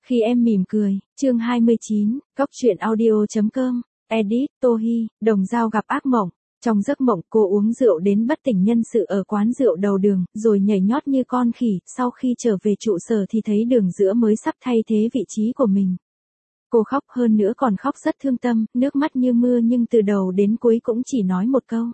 Khi em mỉm cười, chương 29, Cốc truyện audio.com, edit, Tô Hi, Đồng Dao gặp ác mộng. Trong giấc mộng cô uống rượu đến bất tỉnh nhân sự ở quán rượu đầu đường, rồi nhảy nhót như con khỉ, sau khi trở về trụ sở thì thấy đường giữa mới sắp thay thế vị trí của mình. Cô khóc, hơn nữa còn khóc rất thương tâm, nước mắt như mưa, nhưng từ đầu đến cuối cũng chỉ nói một câu.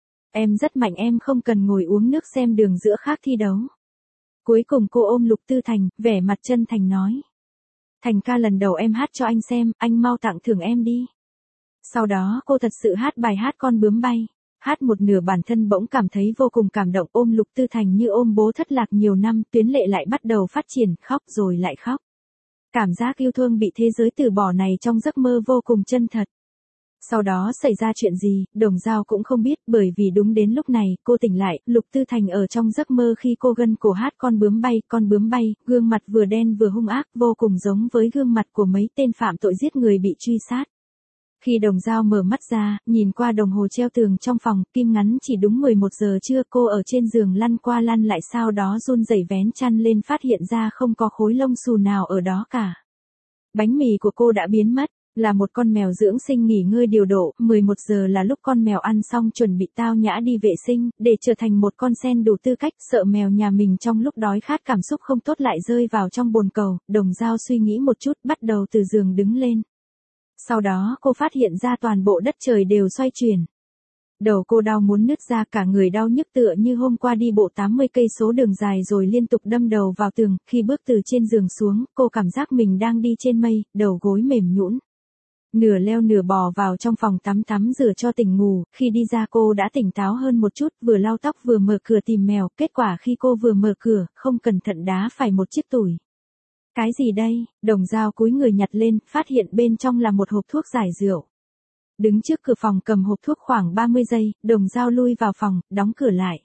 Em rất mạnh, em không cần ngồi uống nước xem đường giữa khác thi đấu. Cuối cùng cô ôm Lục Tư Thành, vẻ mặt chân thành nói. Thành ca, lần đầu em hát cho anh xem, anh mau tặng thưởng em đi. Sau đó cô thật sự hát bài hát Con Bướm Bay. Hát một nửa bản thân bỗng cảm thấy vô cùng cảm động, ôm Lục Tư Thành như ôm bố thất lạc nhiều năm, tuyến lệ lại bắt đầu phát triển, khóc rồi lại khóc. Cảm giác yêu thương bị thế giới từ bỏ này trong giấc mơ vô cùng chân thật. Sau đó xảy ra chuyện gì, Đồng Dao cũng không biết, bởi vì đúng đến lúc này, cô tỉnh lại, Lục Tư Thành ở trong giấc mơ khi cô gân cổ hát Con Bướm Bay, gương mặt vừa đen vừa hung ác, vô cùng giống với gương mặt của mấy tên phạm tội giết người bị truy sát. Khi Đồng Dao mở mắt ra, nhìn qua đồng hồ treo tường trong phòng, kim ngắn chỉ đúng 11 giờ trưa, cô ở trên giường lăn qua lăn lại, sau đó run rẩy vén chăn lên, phát hiện ra không có khối lông xù nào ở đó cả. Bánh mì của cô đã biến mất. Là một con mèo dưỡng sinh nghỉ ngơi điều độ, 11 giờ là lúc con mèo ăn xong chuẩn bị tao nhã đi vệ sinh, để trở thành một con sen đủ tư cách, sợ mèo nhà mình trong lúc đói khát cảm xúc không tốt lại rơi vào trong bồn cầu. Đồng Dao suy nghĩ một chút, bắt đầu từ giường đứng lên. Sau đó cô phát hiện ra toàn bộ đất trời đều xoay chuyển. Đầu cô đau muốn nứt ra, cả người đau nhức tựa như hôm qua đi bộ 80 cây số đường dài rồi liên tục đâm đầu vào tường. Khi bước từ trên giường xuống, cô cảm giác mình đang đi trên mây, đầu gối mềm nhũn. Nửa leo nửa bò vào trong phòng tắm rửa cho tỉnh ngủ, khi đi ra cô đã tỉnh táo hơn một chút, vừa lau tóc vừa mở cửa tìm mèo, kết quả khi cô vừa mở cửa, không cẩn thận đá phải một chiếc tủi. Cái gì đây? Đồng Dao cúi người nhặt lên, phát hiện bên trong là một hộp thuốc giải rượu. Đứng trước cửa phòng cầm hộp thuốc khoảng 30 giây, Đồng Dao lui vào phòng, đóng cửa lại.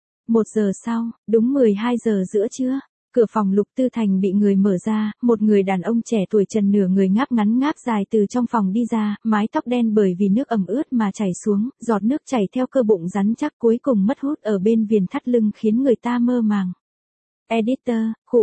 1 giờ sau, đúng 12 giờ giữa trưa. Cửa phòng Lục Tư Thành bị người mở ra, một người đàn ông trẻ tuổi trần nửa người ngáp ngắn ngáp dài từ trong phòng đi ra, mái tóc đen bởi vì nước ẩm ướt mà chảy xuống, giọt nước chảy theo cơ bụng rắn chắc cuối cùng mất hút ở bên viền thắt lưng khiến người ta mơ màng. Editor,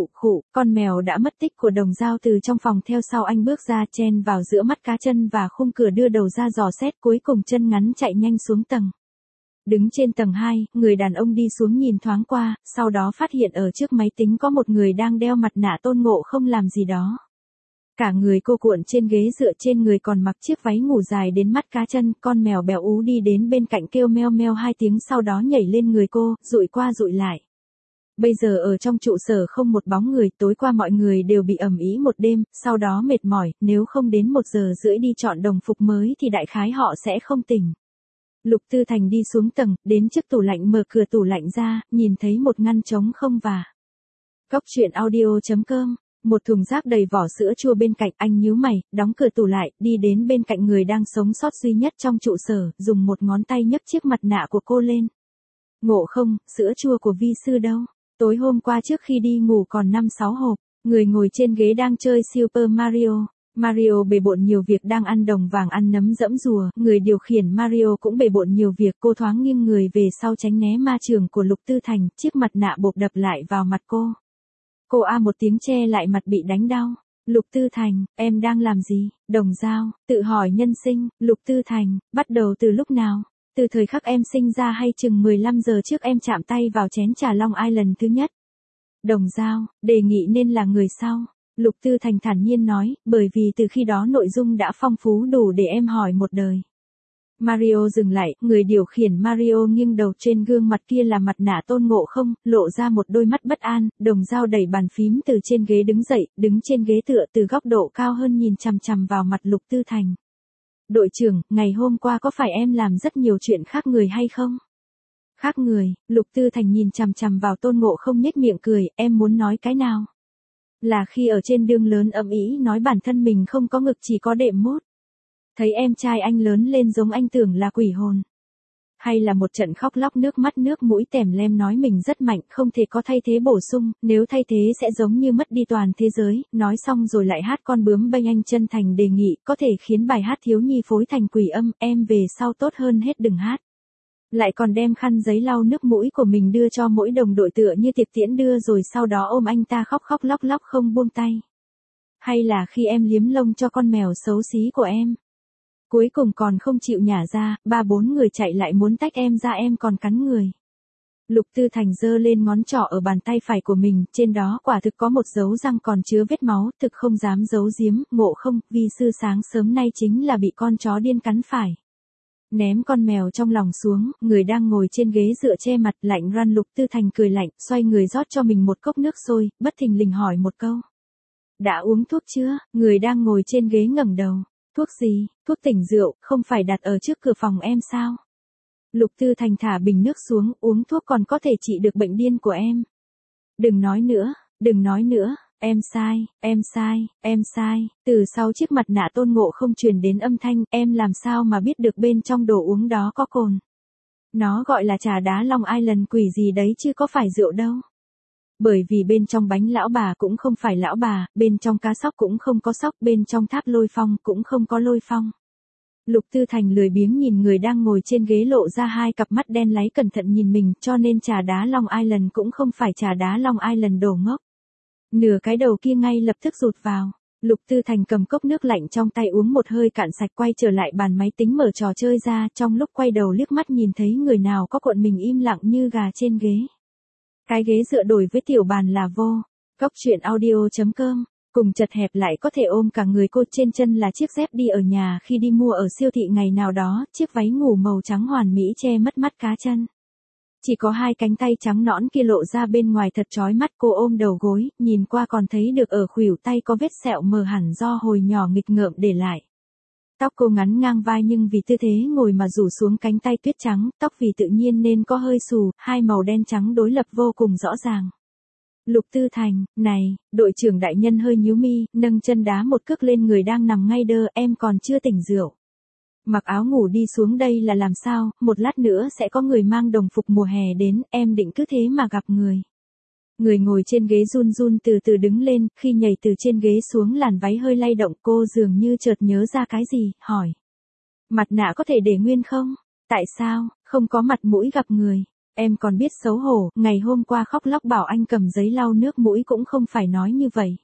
con mèo đã mất tích của Đồng Dao từ trong phòng theo sau anh bước ra, chen vào giữa mắt cá chân và khung cửa, đưa đầu ra dò xét, cuối cùng chân ngắn chạy nhanh xuống tầng. Đứng trên tầng 2, người đàn ông đi xuống nhìn thoáng qua, sau đó phát hiện ở trước máy tính có một người đang đeo mặt nạ Tôn Ngộ Không làm gì đó. Cả người cô cuộn trên ghế dựa, trên người còn mặc chiếc váy ngủ dài đến mắt cá chân, con mèo béo ú đi đến bên cạnh kêu meo meo 2 tiếng, sau đó nhảy lên người cô, dụi qua dụi lại. Bây giờ ở trong trụ sở không một bóng người, tối qua mọi người đều bị ầm ĩ một đêm, sau đó mệt mỏi, nếu không đến 1 giờ rưỡi đi chọn đồng phục mới thì đại khái họ sẽ không tỉnh. Lục Tư Thành đi xuống tầng, đến trước tủ lạnh, mở cửa tủ lạnh ra, nhìn thấy một ngăn trống không và Cốc truyện audio.com, một thùng rác đầy vỏ sữa chua bên cạnh, anh nhíu mày, đóng cửa tủ lại, đi đến bên cạnh người đang sống sót duy nhất trong trụ sở, dùng một ngón tay nhấc chiếc mặt nạ của cô lên. Ngộ Không, sữa chua của vi sư đâu? Tối hôm qua trước khi đi ngủ còn 5-6 hộp. Người ngồi trên ghế đang chơi Super Mario. Mario bề bộn nhiều việc, đang ăn đồng vàng, ăn nấm dẫm rùa, người điều khiển Mario cũng bề bộn nhiều việc, cô thoáng nghiêng người về sau tránh né ma chưởng của Lục Tư Thành, chiếc mặt nạ bộp đập lại vào mặt cô. Cô a một tiếng che lại mặt bị đánh đau. Lục Tư Thành, em đang làm gì? Đồng Dao, tự hỏi nhân sinh. Lục Tư Thành, bắt đầu từ lúc nào? Từ thời khắc em sinh ra hay chừng 15 giờ trước em chạm tay vào chén trà Long Island thứ nhất? Đồng Dao, đề nghị nên là người sau. Lục Tư Thành thản nhiên nói, bởi vì từ khi đó nội dung đã phong phú đủ để em hỏi một đời. Mario dừng lại, người điều khiển Mario nghiêng đầu, trên gương mặt kia là mặt nạ Tôn Ngộ Không, lộ ra một đôi mắt bất an. Đồng Dao đẩy bàn phím từ trên ghế đứng dậy, đứng trên ghế tựa từ góc độ cao hơn nhìn chằm chằm vào mặt Lục Tư Thành. Đội trưởng, ngày hôm qua có phải em làm rất nhiều chuyện khác người hay không? Khác người? Lục Tư Thành nhìn chằm chằm vào Tôn Ngộ Không nhếch miệng cười, em muốn nói cái nào? Là khi ở trên đường lớn ầm ĩ nói bản thân mình không có ngực chỉ có đệm mốt. Thấy em trai anh lớn lên giống anh tưởng là quỷ hồn. Hay là một trận khóc lóc nước mắt nước mũi tèm lem nói mình rất mạnh, không thể có thay thế bổ sung, nếu thay thế sẽ giống như mất đi toàn thế giới, nói xong rồi lại hát Con Bướm Bay. Anh chân thành đề nghị, có thể khiến bài hát thiếu nhi phối thành quỷ âm, em về sau tốt hơn hết đừng hát. Lại còn đem khăn giấy lau nước mũi của mình đưa cho mỗi đồng đội tựa như tiệp tiễn đưa, rồi sau đó ôm anh ta khóc khóc lóc lóc không buông tay. Hay là khi em liếm lông cho con mèo xấu xí của em? Cuối cùng còn không chịu nhả ra, 3-4 người chạy lại muốn tách em ra em còn cắn người. Lục Tư Thành giơ lên ngón trỏ ở bàn tay phải của mình, trên đó quả thực có một dấu răng còn chứa vết máu, thực không dám giấu giếm, ngộ không, vi sư sáng sớm nay chính là bị con chó điên cắn phải. Ném con mèo trong lòng xuống, người đang ngồi trên ghế dựa che mặt lạnh run. Lục Tư Thành cười lạnh, xoay người rót cho mình một cốc nước sôi, bất thình lình hỏi một câu. Đã uống thuốc chưa? Người đang ngồi trên ghế ngẩng đầu. Thuốc gì? Thuốc tỉnh rượu, không phải đặt ở trước cửa phòng em sao? Lục Tư Thành thả bình nước xuống, uống thuốc còn có thể trị được bệnh điên của em. Đừng nói nữa, đừng nói nữa, em sai, em sai, em sai. Từ sau chiếc mặt nạ Tôn Ngộ không truyền đến âm thanh, em làm sao mà biết được bên trong đồ uống đó có cồn. Nó gọi là trà đá Long Island quỷ gì đấy chứ có phải rượu đâu. Bởi vì bên trong bánh lão bà cũng không phải lão bà, bên trong cá sóc cũng không có sóc, bên trong tháp lôi phong cũng không có lôi phong. Lục Tư Thành lười biếng nhìn người đang ngồi trên ghế lộ ra hai cặp mắt đen láy cẩn thận nhìn mình, cho nên trà đá Long Island cũng không phải trà đá Long Island đồ ngốc. Nửa cái đầu kia ngay lập tức rụt vào. Lục Tư Thành cầm cốc nước lạnh trong tay uống một hơi cạn sạch, quay trở lại bàn máy tính mở trò chơi ra, trong lúc quay đầu liếc mắt nhìn thấy người nào có cuộn mình im lặng như gà trên ghế. Cái ghế dựa đổi với tiểu bàn là vô. Góc truyện audio.com. Cùng chật hẹp lại có thể ôm cả người cô, trên chân là chiếc dép đi ở nhà khi đi mua ở siêu thị ngày nào đó, chiếc váy ngủ màu trắng hoàn mỹ che mất mắt cá chân. Chỉ có hai cánh tay trắng nõn kia lộ ra bên ngoài thật chói mắt, cô ôm đầu gối, nhìn qua còn thấy được ở khuỷu tay có vết sẹo mờ hẳn do hồi nhỏ nghịch ngợm để lại. Tóc cô ngắn ngang vai nhưng vì tư thế ngồi mà rủ xuống cánh tay tuyết trắng, tóc vì tự nhiên nên có hơi xù, hai màu đen trắng đối lập vô cùng rõ ràng. Lục Tư Thành, này, đội trưởng đại nhân hơi nhíu mi, nâng chân đá một cước lên người đang nằm ngay đơ, em còn chưa tỉnh rượu. Mặc áo ngủ đi xuống đây là làm sao, một lát nữa sẽ có người mang đồng phục mùa hè đến, em định cứ thế mà gặp người. Người ngồi trên ghế run run từ từ đứng lên, khi nhảy từ trên ghế xuống làn váy hơi lay động, cô dường như chợt nhớ ra cái gì, hỏi. Mặt nạ có thể để nguyên không? Tại sao, không có mặt mũi gặp người? Em còn biết xấu hổ, ngày hôm qua khóc lóc bảo anh cầm giấy lau nước mũi cũng không phải nói như vậy.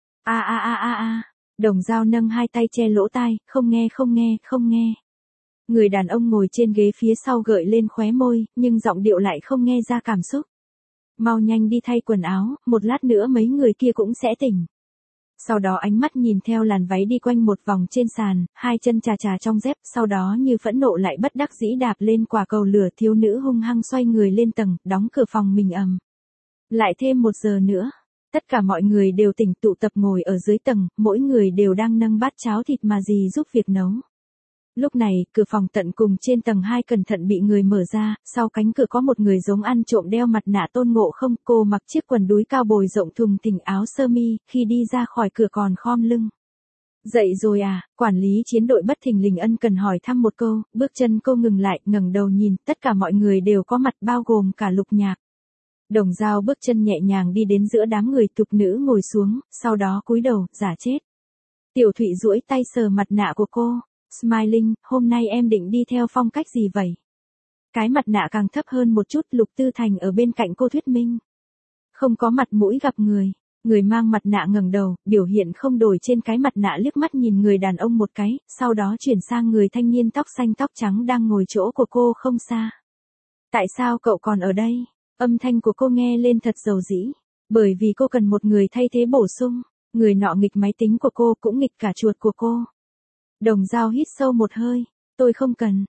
Đồng Dao nâng hai tay che lỗ tai, không nghe không nghe, không nghe. Người đàn ông ngồi trên ghế phía sau gợi lên khóe môi, nhưng giọng điệu lại không nghe ra cảm xúc. Mau nhanh đi thay quần áo, một lát nữa mấy người kia cũng sẽ tỉnh. Sau đó ánh mắt nhìn theo làn váy đi quanh một vòng trên sàn, hai chân chà chà trong dép, sau đó như phẫn nộ lại bất đắc dĩ đạp lên quả cầu lửa, thiếu nữ hung hăng xoay người lên tầng, đóng cửa phòng mình ầm. Lại thêm 1 giờ nữa. Tất cả mọi người đều tỉnh, tụ tập ngồi ở dưới tầng, mỗi người đều đang nâng bát cháo thịt mà dì giúp việc nấu. Lúc này, cửa phòng tận cùng trên tầng 2 cẩn thận bị người mở ra, sau cánh cửa có một người giống ăn trộm đeo mặt nạ Tôn Ngộ không, cô mặc chiếc quần đùi cao bồi rộng thùng thình, áo sơ mi, khi đi ra khỏi cửa còn khom lưng. Dậy rồi à, quản lý chiến đội bất thình lình ân cần hỏi thăm một câu, bước chân cô ngừng lại, ngẩng đầu nhìn, tất cả mọi người đều có mặt bao gồm cả Lục Nhạc. Đồng Dao bước chân nhẹ nhàng đi đến giữa đám người, thục nữ ngồi xuống, sau đó cúi đầu, giả chết. Tiểu Thụy duỗi tay sờ mặt nạ của cô. Smiling, hôm nay em định đi theo phong cách gì vậy? Cái mặt nạ càng thấp hơn một chút, Lục Tư Thành ở bên cạnh cô thuyết minh. Không có mặt mũi gặp người. Người mang mặt nạ ngẩng đầu, biểu hiện không đổi trên cái mặt nạ liếc mắt nhìn người đàn ông một cái, sau đó chuyển sang người thanh niên tóc xanh tóc trắng đang ngồi chỗ của cô không xa. Tại sao cậu còn ở đây? Âm thanh của cô nghe lên thật dầu dĩ. Bởi vì cô cần một người thay thế bổ sung. Người nọ nghịch máy tính của cô cũng nghịch cả chuột của cô. Đồng Dao hít sâu một hơi. Tôi không cần,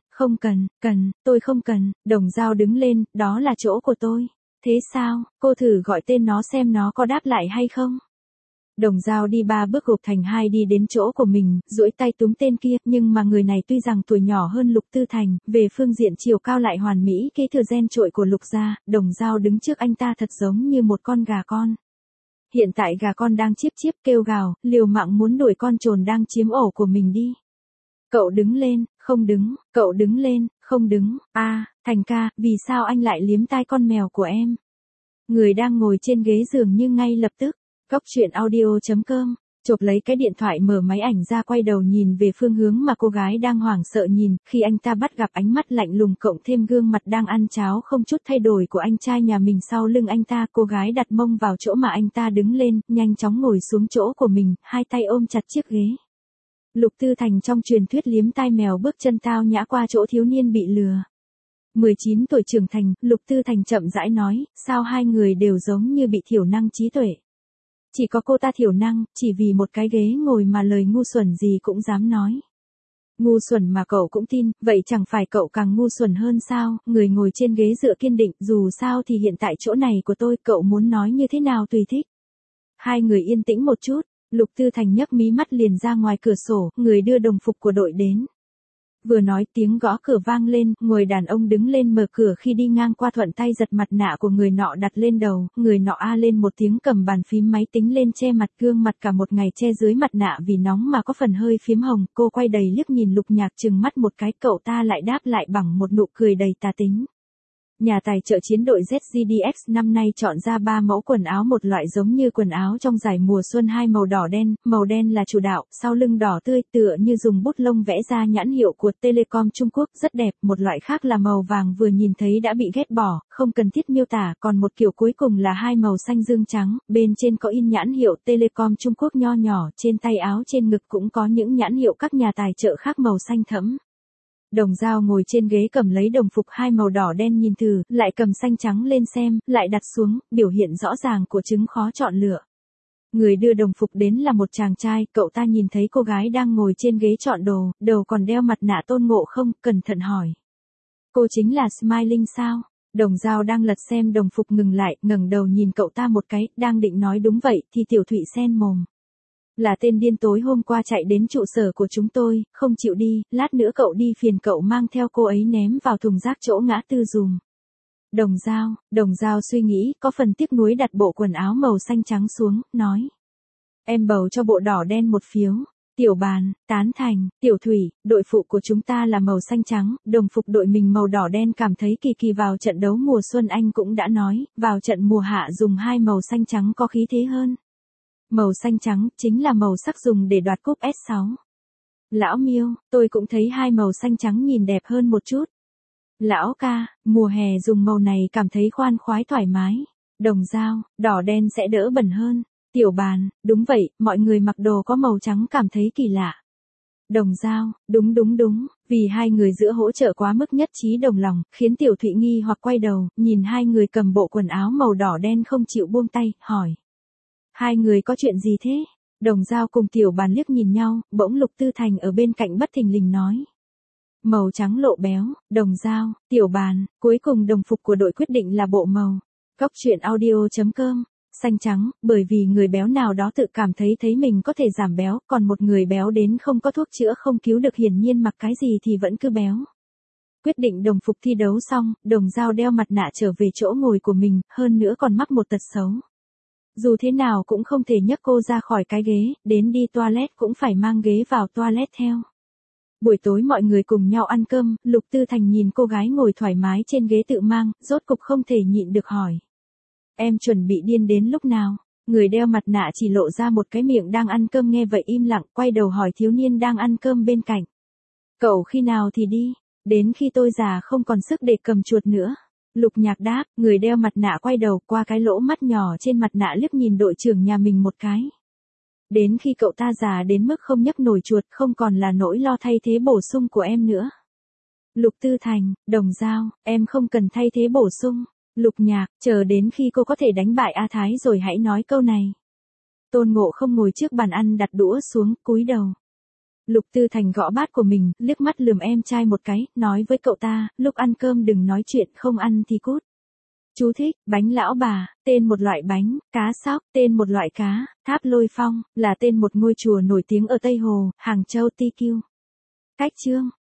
tôi không cần. Đồng Dao đứng lên, đó là chỗ của tôi. Thế sao, cô thử gọi tên nó xem nó có đáp lại hay không? Đồng Dao đi 3 bước gộp thành 2 đi đến chỗ của mình, duỗi tay túm tên kia, nhưng mà người này tuy rằng tuổi nhỏ hơn Lục Tư Thành, về phương diện chiều cao lại hoàn mỹ kế thừa gen trội của Lục gia, Đồng Dao đứng trước anh ta thật giống như một con gà con. Hiện tại gà con đang chíp chíp kêu gào, liều mạng muốn đuổi con trồn đang chiếm ổ của mình đi. Cậu đứng lên, không đứng, cậu đứng lên, không đứng, Thành ca, vì sao anh lại liếm tai con mèo của em? Người đang ngồi trên ghế giường như ngay lập tức, góc truyện audio.com Chộp lấy cái điện thoại mở máy ảnh ra quay đầu nhìn về phương hướng mà cô gái đang hoảng sợ nhìn, khi anh ta bắt gặp ánh mắt lạnh lùng cộng thêm gương mặt đang ăn cháo không chút thay đổi của anh trai nhà mình sau lưng anh ta, cô gái đặt mông vào chỗ mà anh ta đứng lên, nhanh chóng ngồi xuống chỗ của mình, hai tay ôm chặt chiếc ghế. Lục Tư Thành trong truyền thuyết liếm tai mèo bước chân tao nhã qua chỗ thiếu niên bị lừa. 19 tuổi trưởng thành, Lục Tư Thành chậm rãi nói, sao hai người đều giống như bị thiểu năng trí tuệ. Chỉ có cô ta thiểu năng, chỉ vì một cái ghế ngồi mà lời ngu xuẩn gì cũng dám nói. Ngu xuẩn mà cậu cũng tin, vậy chẳng phải cậu càng ngu xuẩn hơn sao, người ngồi trên ghế dựa kiên định, dù sao thì hiện tại chỗ này của tôi, cậu muốn nói như thế nào tùy thích. Hai người yên tĩnh một chút, Lục Tư Thành nhấc mí mắt liền ra ngoài cửa sổ, người đưa đồng phục của đội đến. Vừa nói tiếng gõ cửa vang lên, người đàn ông đứng lên mở cửa khi đi ngang qua thuận tay giật mặt nạ của người nọ đặt lên đầu, người nọ a lên một tiếng cầm bàn phím máy tính lên che mặt, gương mặt cả một ngày che dưới mặt nạ vì nóng mà có phần hơi phím hồng, cô quay đầy liếc nhìn Lục Nhạc trừng mắt một cái, cậu ta lại đáp lại bằng một nụ cười đầy tà tính. Nhà tài trợ chiến đội ZGDX năm nay chọn ra 3 mẫu quần áo, một loại giống như quần áo trong giải mùa xuân, hai màu màu đen là chủ đạo, sau lưng đỏ tươi tựa như dùng bút lông vẽ ra nhãn hiệu của Telecom Trung Quốc rất đẹp, một loại khác là màu vàng vừa nhìn thấy đã bị ghét bỏ, không cần thiết miêu tả, còn một kiểu cuối cùng là hai màu xanh dương trắng, bên trên có in nhãn hiệu Telecom Trung Quốc nho nhỏ, trên tay áo trên ngực cũng có những nhãn hiệu các nhà tài trợ khác màu xanh thẫm. Đồng Dao ngồi trên ghế cầm lấy đồng phục hai màu đỏ đen nhìn thử, lại cầm xanh trắng lên xem, lại đặt xuống, biểu hiện rõ ràng của chứng khó chọn lựa. Người đưa đồng phục đến là một chàng trai, cậu ta nhìn thấy cô gái đang ngồi trên ghế chọn đồ, đầu còn đeo mặt nạ Tôn Ngộ Không, cẩn thận hỏi. Cô chính là Smiling sao? Đồng Dao đang lật xem đồng phục ngừng lại, ngẩng đầu nhìn cậu ta một cái, đang định nói đúng vậy, thì Tiểu Thụy sen mồm. Là tên điên tối hôm qua chạy đến trụ sở của chúng tôi, không chịu đi, lát nữa cậu đi phiền cậu mang theo cô ấy ném vào thùng rác chỗ ngã tư dùm. Đồng Dao suy nghĩ, có phần tiếc nuối đặt bộ quần áo màu xanh trắng xuống, nói. Em bầu cho bộ đỏ đen một phiếu. Tiểu Bàn, tán thành, Tiểu Thủy, đội phụ của chúng ta là màu xanh trắng, đồng phục đội mình màu đỏ đen, cảm thấy kỳ vào trận đấu mùa xuân, anh cũng đã nói, vào trận mùa hạ dùng hai màu xanh trắng có khí thế hơn. Màu xanh trắng chính là màu sắc dùng để đoạt cúp S6. Lão Miêu, tôi cũng thấy hai màu xanh trắng nhìn đẹp hơn một chút. Lão ca, mùa hè dùng màu này cảm thấy khoan khoái thoải mái. Đồng Dao, đỏ đen sẽ đỡ bẩn hơn. Tiểu Bàn, đúng vậy, mọi người mặc đồ có màu trắng cảm thấy kỳ lạ. Đồng Dao, đúng, vì hai người giữa hỗ trợ quá mức nhất trí đồng lòng, khiến Tiểu Thụy nghi hoặc quay đầu, nhìn hai người cầm bộ quần áo màu đỏ đen không chịu buông tay, hỏi. Hai người có chuyện gì thế? Đồng Dao cùng Tiểu Bàn liếc nhìn nhau, bỗng Lục Tư Thành ở bên cạnh bất thình lình nói. Màu trắng lộ béo, Đồng Dao, Tiểu Bàn, cuối cùng đồng phục của đội quyết định là bộ màu. Góc truyện audio.com, xanh trắng, bởi vì người béo nào đó tự cảm thấy mình có thể giảm béo, còn một người béo đến không có thuốc chữa không cứu được, hiển nhiên mặc cái gì thì vẫn cứ béo. Quyết định đồng phục thi đấu xong, Đồng Dao đeo mặt nạ trở về chỗ ngồi của mình, hơn nữa còn mắc một tật xấu. Dù thế nào cũng không thể nhấc cô ra khỏi cái ghế, đến đi toilet cũng phải mang ghế vào toilet theo. Buổi tối mọi người cùng nhau ăn cơm, Lục Tư Thành nhìn cô gái ngồi thoải mái trên ghế tự mang, rốt cục không thể nhịn được hỏi. Em chuẩn bị điên đến lúc nào? Người đeo mặt nạ chỉ lộ ra một cái miệng đang ăn cơm, nghe vậy im lặng, quay đầu hỏi thiếu niên đang ăn cơm bên cạnh. Cậu khi nào thì đi? Đến khi tôi già không còn sức để cầm chuột nữa. Lục Nhạc đáp, người đeo mặt nạ quay đầu qua cái lỗ mắt nhỏ trên mặt nạ liếc nhìn đội trưởng nhà mình một cái. Đến khi cậu ta già đến mức không nhấc nổi chuột, không còn là nỗi lo thay thế bổ sung của em nữa. Lục Tư Thành, Đồng Dao, em không cần thay thế bổ sung. Lục Nhạc, chờ đến khi cô có thể đánh bại A Thái rồi hãy nói câu này. Tôn Ngộ Không ngồi trước bàn ăn đặt đũa xuống, cúi đầu. Lục Tư Thành gõ bát của mình, liếc mắt lườm em trai một cái, nói với cậu ta, lúc ăn cơm đừng nói chuyện, không ăn thì cút. Chú thích, bánh lão bà, tên một loại bánh, cá sóc, tên một loại cá, Tháp Lôi Phong, là tên một ngôi chùa nổi tiếng ở Tây Hồ, Hàng Châu TQ. Cách chương.